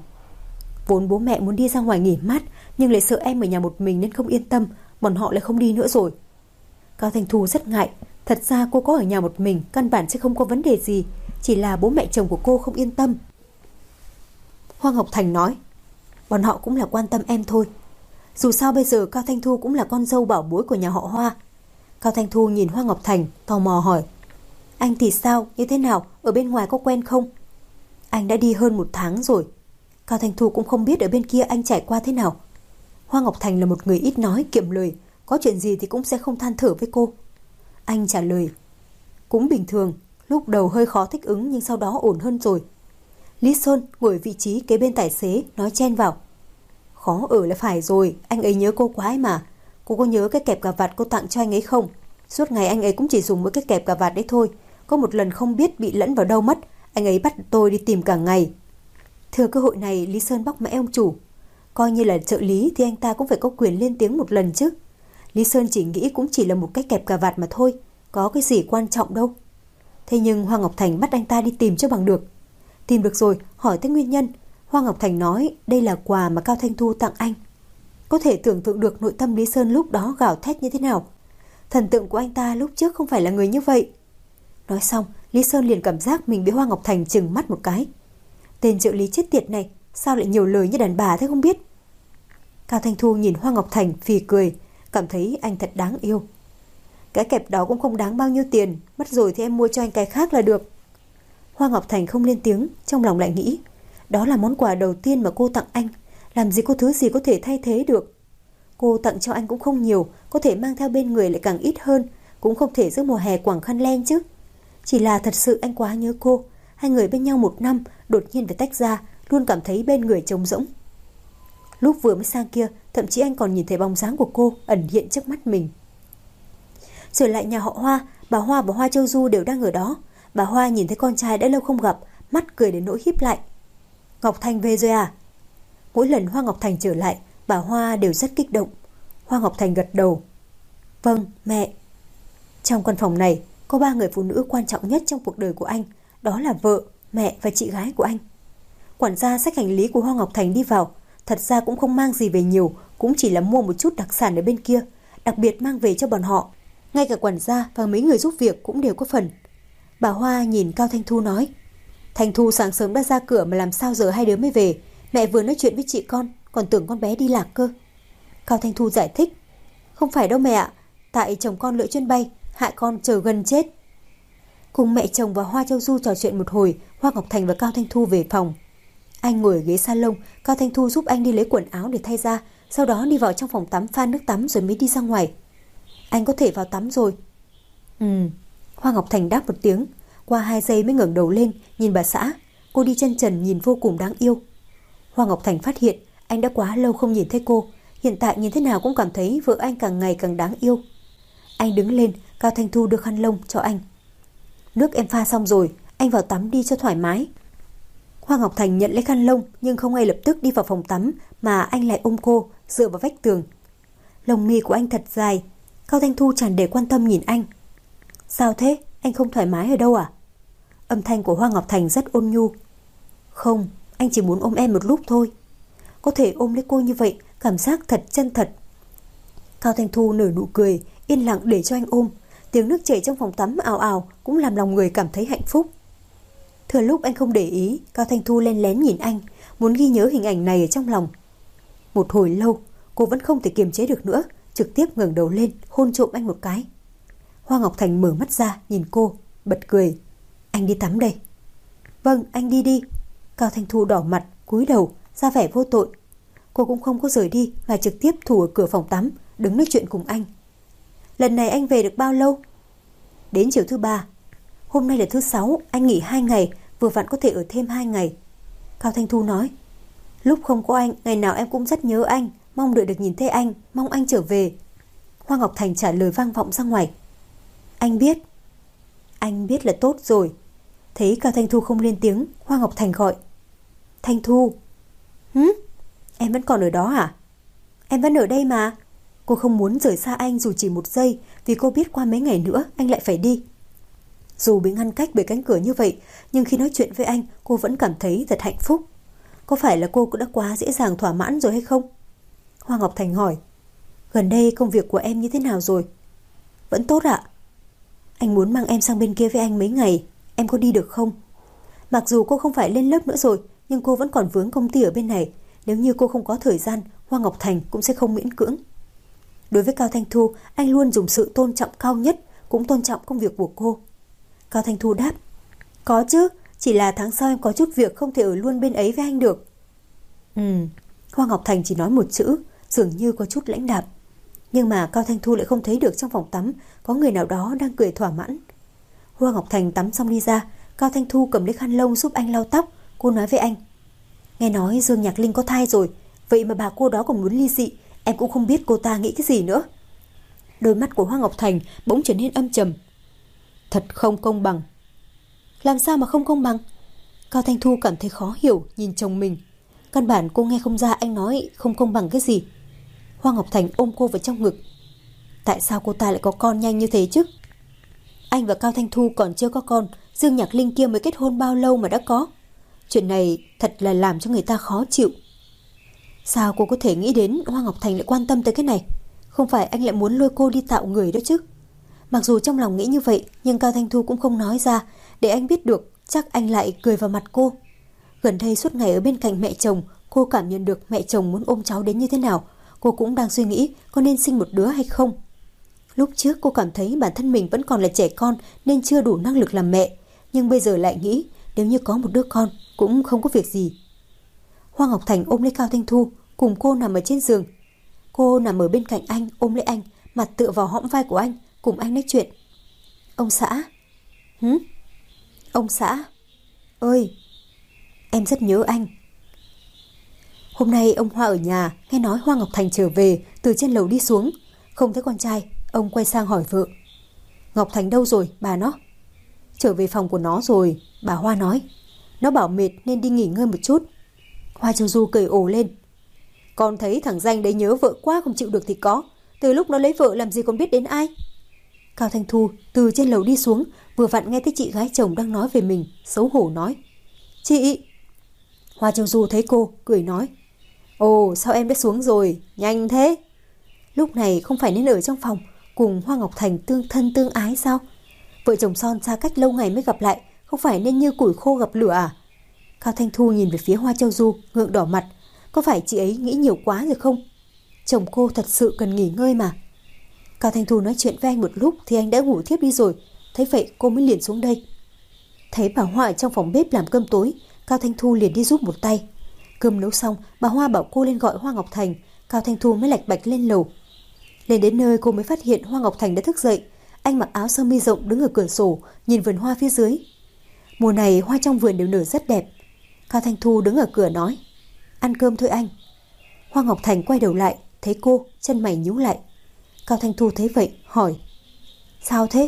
[SPEAKER 2] vốn bố mẹ muốn đi ra ngoài nghỉ mát, nhưng lại sợ em ở nhà một mình nên không yên tâm, bọn họ lại không đi nữa rồi. Cao Thanh Thu rất ngại, thật ra cô có ở nhà một mình căn bản sẽ không có vấn đề gì, chỉ là bố mẹ chồng của cô không yên tâm. Hoa Ngọc Thành nói, bọn họ cũng là quan tâm em thôi. Dù sao bây giờ Cao Thanh Thu cũng là con dâu bảo bối của nhà họ Hoa. Cao Thanh Thu nhìn Hoa Ngọc Thành, tò mò hỏi, anh thì sao, như thế nào, ở bên ngoài có quen không? Anh đã đi hơn một tháng rồi. Cao Thanh Thu cũng không biết ở bên kia anh trải qua thế nào. Hoa Ngọc Thành là một người ít nói, kiệm lời, có chuyện gì thì cũng sẽ không than thở với cô. Anh trả lời, cũng bình thường, lúc đầu hơi khó thích ứng nhưng sau đó ổn hơn rồi. Lý Sơn ngồi vị trí kế bên tài xế, nói chen vào, khó ở là phải rồi, anh ấy nhớ cô quá ấy mà. Cô có nhớ cái kẹp cà vạt cô tặng cho anh ấy không? Suốt ngày anh ấy cũng chỉ dùng mỗi cái kẹp cà vạt đấy thôi. Có một lần không biết bị lẫn vào đâu mất, anh ấy bắt tôi đi tìm cả ngày. Thừa cơ hội này Lý Sơn bóc mẽ ông chủ. Coi như là trợ lý thì anh ta cũng phải có quyền lên tiếng một lần chứ. Lý Sơn chỉ nghĩ cũng chỉ là một cái kẹp cà vạt mà thôi, có cái gì quan trọng đâu. Thế nhưng Hoa Ngọc Thành bắt anh ta đi tìm cho bằng được. Tìm được rồi, hỏi tới nguyên nhân. Hoa Ngọc Thành nói đây là quà mà Cao Thanh Thu tặng anh. Có thể tưởng tượng được nội tâm Lý Sơn lúc đó gào thét như thế nào. Thần tượng của anh ta lúc trước không phải là người như vậy. Nói xong, Lý Sơn liền cảm giác mình bị Hoa Ngọc Thành trừng mắt một cái. Tên trợ lý chết tiệt này, sao lại nhiều lời như đàn bà thế không biết. Cao Thanh Thu nhìn Hoa Ngọc Thành phì cười, cảm thấy anh thật đáng yêu. Cái kẹp đó cũng không đáng bao nhiêu tiền, mất rồi thì em mua cho anh cái khác là được. Hoa Ngọc Thành không lên tiếng, trong lòng lại nghĩ, đó là món quà đầu tiên mà cô tặng anh, làm gì có thứ gì có thể thay thế được. Cô tặng cho anh cũng không nhiều, có thể mang theo bên người lại càng ít hơn, cũng không thể giữa mùa hè quàng khăn len chứ. Chỉ là thật sự anh quá nhớ cô, hai người bên nhau một năm, đột nhiên phải tách ra, luôn cảm thấy bên người trống rỗng. Lúc vừa mới sang kia, thậm chí anh còn nhìn thấy bóng dáng của cô ẩn hiện trước mắt mình. Trở lại nhà họ Hoa, bà Hoa và Hoa Châu Du đều đang ở đó. Bà Hoa nhìn thấy con trai đã lâu không gặp, mắt cười đến nỗi híp lại. Ngọc Thành về rồi à? Mỗi lần Hoa Ngọc Thành trở lại, bà Hoa đều rất kích động. Hoa Ngọc Thành gật đầu. Vâng, mẹ. Trong căn phòng này, có ba người phụ nữ quan trọng nhất trong cuộc đời của anh, đó là vợ, mẹ và chị gái của anh. Quản gia xách hành lý của Hoa Ngọc Thành đi vào, thật ra cũng không mang gì về nhiều, cũng chỉ là mua một chút đặc sản ở bên kia, đặc biệt mang về cho bọn họ. Ngay cả quản gia và mấy người giúp việc cũng đều có phần. Bà Hoa nhìn Cao Thanh Thu nói, Thanh Thu sáng sớm đã ra cửa mà làm sao giờ hai đứa mới về, mẹ vừa nói chuyện với chị con, còn tưởng con bé đi lạc cơ. Cao Thanh Thu giải thích, không phải đâu mẹ ạ, tại chồng con lỡ chuyến bay, hại con chờ gần chết. Cùng mẹ chồng và Hoa Châu Du trò chuyện một hồi, Hoa Ngọc Thành và Cao Thanh Thu về phòng. Anh ngồi ở ghế salon, Cao Thanh Thu giúp anh đi lấy quần áo để thay ra, sau đó đi vào trong phòng tắm pha nước tắm rồi mới đi ra ngoài. Anh có thể vào tắm rồi. Ừ, Hoa Ngọc Thành đáp một tiếng, qua hai giây mới ngẩng đầu lên, nhìn bà xã. Cô đi chân trần nhìn vô cùng đáng yêu. Hoa Ngọc Thành phát hiện anh đã quá lâu không nhìn thấy cô, hiện tại nhìn thế nào cũng cảm thấy vợ anh càng ngày càng đáng yêu. Anh đứng lên, Cao Thanh Thu đưa khăn lông cho anh. Nước em pha xong rồi, anh vào tắm đi cho thoải mái. Hoa Ngọc Thành nhận lấy khăn lông nhưng không ngay lập tức đi vào phòng tắm mà anh lại ôm cô, dựa vào vách tường. Lông mi của anh thật dài. Cao Thanh Thu tràn đầy quan tâm nhìn anh. Sao thế? Anh không thoải mái ở đâu à? Âm thanh của Hoa Ngọc Thành rất ôn nhu. Không, anh chỉ muốn ôm em một lúc thôi. Có thể ôm lấy cô như vậy, cảm giác thật chân thật. Cao Thanh Thu nở nụ cười, yên lặng để cho anh ôm. Tiếng nước chảy trong phòng tắm ào ào cũng làm lòng người cảm thấy hạnh phúc. Thừa lúc anh không để ý, Cao Thanh Thu len lén nhìn anh, muốn ghi nhớ hình ảnh này ở trong lòng. Một hồi lâu, cô vẫn không thể kiềm chế được nữa, trực tiếp ngẩng đầu lên, hôn trộm anh một cái. Hoa Ngọc Thành mở mắt ra, nhìn cô, bật cười. Anh đi tắm đây. Vâng, anh đi đi. Cao Thanh Thu đỏ mặt, cúi đầu, ra vẻ vô tội. Cô cũng không có rời đi, mà trực tiếp thủ ở cửa phòng tắm, đứng nói chuyện cùng anh. Lần này anh về được bao lâu? Đến chiều thứ ba. Hôm nay là thứ sáu, anh nghỉ hai ngày, vừa vặn có thể ở thêm hai ngày. Cao Thanh Thu nói. Lúc không có anh, ngày nào em cũng rất nhớ anh, mong đợi được nhìn thấy anh, mong anh trở về. Hoa Ngọc Thành trả lời vang vọng ra ngoài. Anh biết. Anh biết là tốt rồi. Thấy Cao Thanh Thu không lên tiếng, Hoa Ngọc Thành gọi. Thanh Thu. Hứ? Em vẫn còn ở đó hả? Em vẫn ở đây mà. Cô không muốn rời xa anh dù chỉ một giây, vì cô biết qua mấy ngày nữa anh lại phải đi. Dù bị ngăn cách bởi cánh cửa như vậy, nhưng khi nói chuyện với anh, cô vẫn cảm thấy thật hạnh phúc. Có phải là cô cũng đã quá dễ dàng thỏa mãn rồi hay không? Hoa Ngọc Thành hỏi. Gần đây công việc của em như thế nào rồi? Vẫn tốt ạ. Anh muốn mang em sang bên kia với anh mấy ngày, em có đi được không? Mặc dù cô không phải lên lớp nữa rồi, nhưng cô vẫn còn vướng công ty ở bên này. Nếu như cô không có thời gian, Hoa Ngọc Thành cũng sẽ không miễn cưỡng. Đối với Cao Thanh Thu, anh luôn dùng sự tôn trọng cao nhất, cũng tôn trọng công việc của cô. Cao Thanh Thu đáp. Có chứ, chỉ là tháng sau em có chút việc không thể ở luôn bên ấy với anh được. Ừ, Hoa Ngọc Thành chỉ nói một chữ, dường như có chút lãnh đạm. Nhưng mà Cao Thanh Thu lại không thấy được trong phòng tắm có người nào đó đang cười thỏa mãn. Hoa Ngọc Thành tắm xong đi ra, Cao Thanh Thu cầm lấy khăn lông giúp anh lau tóc. Cô nói với anh. Nghe nói Dương Nhạc Linh có thai rồi, vậy mà bà cô đó còn muốn ly dị, em cũng không biết cô ta nghĩ cái gì nữa. Đôi mắt của Hoa Ngọc Thành bỗng trở nên âm trầm. Thật không công bằng. Làm sao mà không công bằng? Cao Thanh Thu cảm thấy khó hiểu nhìn chồng mình. Căn bản cô nghe không ra anh nói không công bằng cái gì. Hoa Ngọc Thành ôm cô vào trong ngực. Tại sao cô ta lại có con nhanh như thế chứ? Anh và Cao Thanh Thu còn chưa có con, Dương Nhạc Linh kia mới kết hôn bao lâu mà đã có. Chuyện này thật là làm cho người ta khó chịu. Sao cô có thể nghĩ đến Hoa Ngọc Thành lại quan tâm tới cái này? Không phải anh lại muốn lôi cô đi tạo người đó chứ? Mặc dù trong lòng nghĩ như vậy, nhưng Cao Thanh Thu cũng không nói ra, để anh biết được chắc anh lại cười vào mặt cô. Gần đây suốt ngày ở bên cạnh mẹ chồng, cô cảm nhận được mẹ chồng muốn ôm cháu đến như thế nào. Cô cũng đang suy nghĩ có nên sinh một đứa hay không. Lúc trước cô cảm thấy bản thân mình vẫn còn là trẻ con nên chưa đủ năng lực làm mẹ, nhưng bây giờ lại nghĩ nếu như có một đứa con cũng không có việc gì. Hoa Ngọc Thành ôm lấy Cao Thanh Thu, cùng cô nằm ở trên giường. Cô nằm ở bên cạnh anh, ôm lấy anh, mặt tựa vào hõm vai của anh, cùng anh nói chuyện. Ông xã. Hử? Ông xã. Ơi, em rất nhớ anh. Hôm nay ông Hoa ở nhà, nghe nói Hoa Ngọc Thành trở về, từ trên lầu đi xuống, không thấy con trai. Ông quay sang hỏi vợ. Ngọc Thành đâu rồi, bà nó? Trở về phòng của nó rồi, bà Hoa nói. Nó bảo mệt nên đi nghỉ ngơi một chút. Hoa Châu Du cười ồ lên. Con thấy thằng danh đấy nhớ vợ quá không chịu được thì có. Từ lúc nó lấy vợ làm gì còn biết đến ai. Cao Thanh Thu từ trên lầu đi xuống, vừa vặn nghe thấy chị gái chồng đang nói về mình, xấu hổ nói. Chị. Hoa Châu Du thấy cô, cười nói. Ồ, sao em đã xuống rồi, nhanh thế. Lúc này không phải nên ở trong phòng cùng Hoa Ngọc Thành tương thân tương ái sao? Vợ chồng son xa cách lâu ngày mới gặp lại, không phải nên như củi khô gặp lửa à? Cao Thanh Thu nhìn về phía Hoa Châu Du, ngượng đỏ mặt. Có phải chị ấy nghĩ nhiều quá rồi không? Chồng cô thật sự cần nghỉ ngơi mà. Cao Thanh Thu nói chuyện với anh một lúc thì anh đã ngủ thiếp đi rồi. Thấy vậy cô mới liền xuống đây. Thấy bà Hoa ở trong phòng bếp làm cơm tối, Cao Thanh Thu liền đi giúp một tay. Cơm nấu xong, bà Hoa bảo cô lên gọi Hoa Ngọc Thành. Cao Thanh Thu mới lạch bạch lên lầu. Lên đến nơi cô mới phát hiện Hoa Ngọc Thành đã thức dậy. Anh mặc áo sơ mi rộng đứng ở cửa sổ, nhìn vườn hoa phía dưới. Mùa này hoa trong vườn đều nở rất đẹp. Cao Thanh Thu đứng ở cửa nói. Ăn cơm thôi anh. Hoa Ngọc Thành quay đầu lại, thấy cô, chân mày nhíu lại. Cao Thanh Thu thấy vậy, hỏi. Sao thế?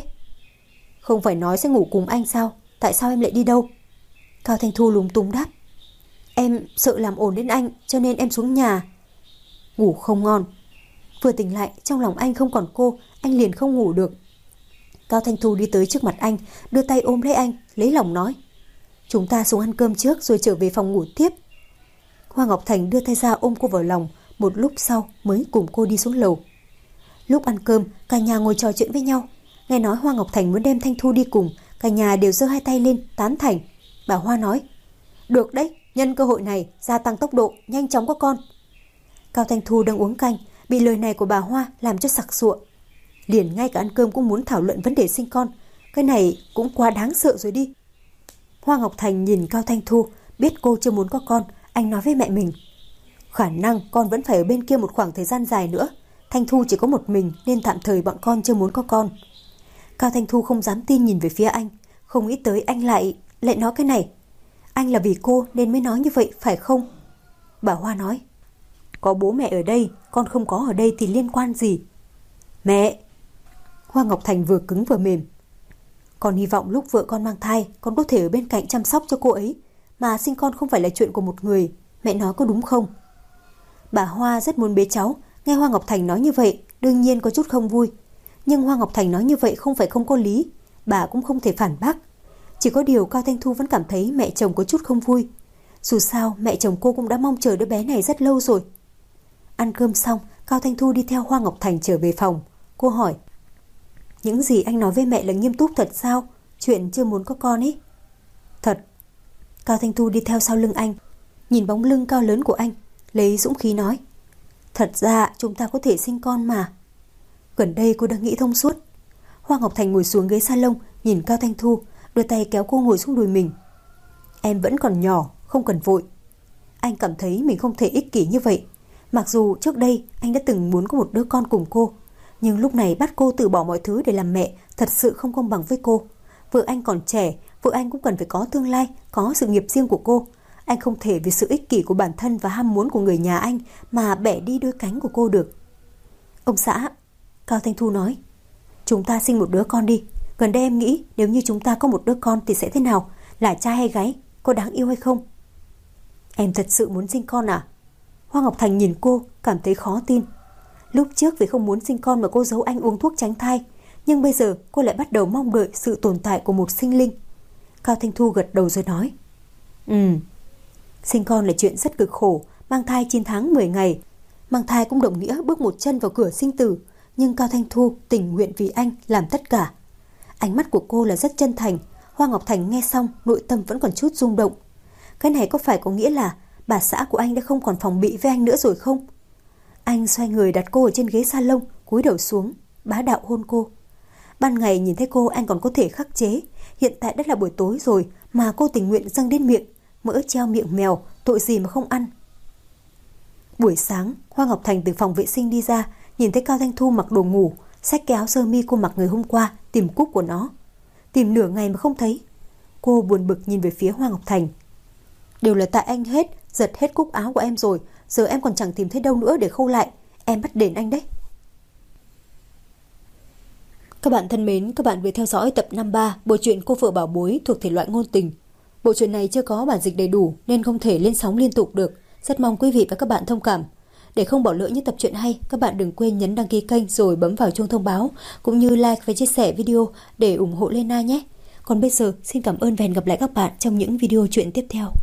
[SPEAKER 2] Không phải nói sẽ ngủ cùng anh sao? Tại sao em lại đi đâu? Cao Thanh Thu lúng túng đáp. Em sợ làm ồn đến anh, cho nên em xuống nhà. Ngủ không ngon. Vừa tỉnh lại, trong lòng anh không còn cô, anh liền không ngủ được. Cao Thanh Thu đi tới trước mặt anh, đưa tay ôm lấy anh, lấy lòng nói. Chúng ta xuống ăn cơm trước rồi trở về phòng ngủ tiếp. Hoa Ngọc Thành đưa tay ra ôm cô vào lòng, một lúc sau mới cùng cô đi xuống lầu. Lúc ăn cơm, cả nhà ngồi trò chuyện với nhau. Nghe nói Hoa Ngọc Thành muốn đem Thanh Thu đi cùng, cả nhà đều giơ hai tay lên tán thành. Bà Hoa nói. Được đấy, nhân cơ hội này gia tăng tốc độ, nhanh chóng có con. Cao Thanh Thu đang uống canh, bị lời này của bà Hoa làm cho sặc sụa. Liền ngay cả ăn cơm cũng muốn thảo luận vấn đề sinh con. Cái này cũng quá đáng sợ rồi đi. Hoa Ngọc Thành nhìn Cao Thanh Thu, biết cô chưa muốn có con, anh nói với mẹ mình. Khả năng con vẫn phải ở bên kia một khoảng thời gian dài nữa. Thanh Thu chỉ có một mình nên tạm thời bọn con chưa muốn có con. Cao Thanh Thu không dám tin nhìn về phía anh, không nghĩ tới anh lại lại nói cái này. Anh là vì cô nên mới nói như vậy phải không? Bà Hoa nói. Có bố mẹ ở đây, con không có ở đây thì liên quan gì? Mẹ! Hoa Ngọc Thành vừa cứng vừa mềm. Con hy vọng lúc vợ con mang thai, con có thể ở bên cạnh chăm sóc cho cô ấy. Mà sinh con không phải là chuyện của một người. Mẹ nói có đúng không? Bà Hoa rất muốn bế cháu. Nghe Hoa Ngọc Thành nói như vậy, đương nhiên có chút không vui. Nhưng Hoa Ngọc Thành nói như vậy không phải không có lý. Bà cũng không thể phản bác. Chỉ có điều Cao Thanh Thu vẫn cảm thấy mẹ chồng có chút không vui. Dù sao mẹ chồng cô cũng đã mong chờ đứa bé này rất lâu rồi. Ăn cơm xong, Cao Thanh Thu đi theo Hoa Ngọc Thành trở về phòng. Cô hỏi. Những gì anh nói với mẹ là nghiêm túc thật sao? Chuyện chưa muốn có con ấy. Thật. Cao Thanh Thu đi theo sau lưng anh, nhìn bóng lưng cao lớn của anh, lấy dũng khí nói. Thật ra chúng ta có thể sinh con mà. Gần đây cô đang nghĩ thông suốt. Hoa Ngọc Thành ngồi xuống ghế salon, nhìn Cao Thanh Thu, đưa tay kéo cô ngồi xuống đùi mình. Em vẫn còn nhỏ, không cần vội. Anh cảm thấy mình không thể ích kỷ như vậy. Mặc dù trước đây anh đã từng muốn có một đứa con cùng cô, nhưng lúc này bắt cô từ bỏ mọi thứ để làm mẹ thật sự không công bằng với cô. Vợ anh còn trẻ, vợ anh cũng cần phải có tương lai, có sự nghiệp riêng của cô. Anh không thể vì sự ích kỷ của bản thân và ham muốn của người nhà anh mà bẻ đi đôi cánh của cô được. Ông xã, Cao Thanh Thu nói, chúng ta sinh một đứa con đi. Gần đây em nghĩ nếu như chúng ta có một đứa con thì sẽ thế nào? Là trai hay gái? Có đáng yêu hay không? Em thật sự muốn sinh con à? Hoa Ngọc Thành nhìn cô, cảm thấy khó tin. Lúc trước vì không muốn sinh con mà cô giấu anh uống thuốc tránh thai, nhưng bây giờ cô lại bắt đầu mong đợi sự tồn tại của một sinh linh. Cao Thanh Thu gật đầu rồi nói. Ừ, sinh con là chuyện rất cực khổ, mang thai chín tháng mười ngày. Mang thai cũng đồng nghĩa bước một chân vào cửa sinh tử, nhưng Cao Thanh Thu tình nguyện vì anh làm tất cả. Ánh mắt của cô là rất chân thành. Hoa Ngọc Thành nghe xong nội tâm vẫn còn chút rung động. Cái này có phải có nghĩa là bà xã của anh đã không còn phòng bị với anh nữa rồi không? Anh xoay người đặt cô ở trên ghế salon, cúi đầu xuống,
[SPEAKER 1] bá đạo hôn cô. Ban ngày nhìn thấy cô anh còn có thể khắc chế, hiện tại đã là buổi tối rồi mà cô tình nguyện dâng đến miệng, mỡ treo miệng mèo, tội gì mà không ăn. Buổi sáng, Hoa Ngọc Thành từ phòng vệ sinh đi ra, nhìn thấy Cao Thanh Thu mặc đồ ngủ, xách cái áo sơ mi cô mặc ngày hôm qua, tìm cúc của nó. Tìm nửa ngày mà không thấy. Cô buồn bực nhìn về phía Hoa Ngọc Thành. Đều là tại anh hết, giật hết cúc áo của em rồi, giờ em còn chẳng tìm thấy đâu nữa để khâu lại, em bắt đền anh đấy.
[SPEAKER 2] Các bạn thân mến, các bạn vừa theo dõi tập năm ba bộ truyện Cô vợ bảo bối thuộc thể loại ngôn tình. Bộ truyện này chưa có bản dịch đầy đủ nên không thể lên sóng liên tục được. Rất mong quý vị và các bạn thông cảm. Để không bỏ lỡ những tập truyện hay, các bạn đừng quên nhấn đăng ký kênh rồi bấm vào chuông thông báo, cũng như like và chia sẻ video để ủng hộ Lena nhé. Còn bây giờ, xin cảm ơn và hẹn gặp lại các bạn trong những video truyện tiếp theo.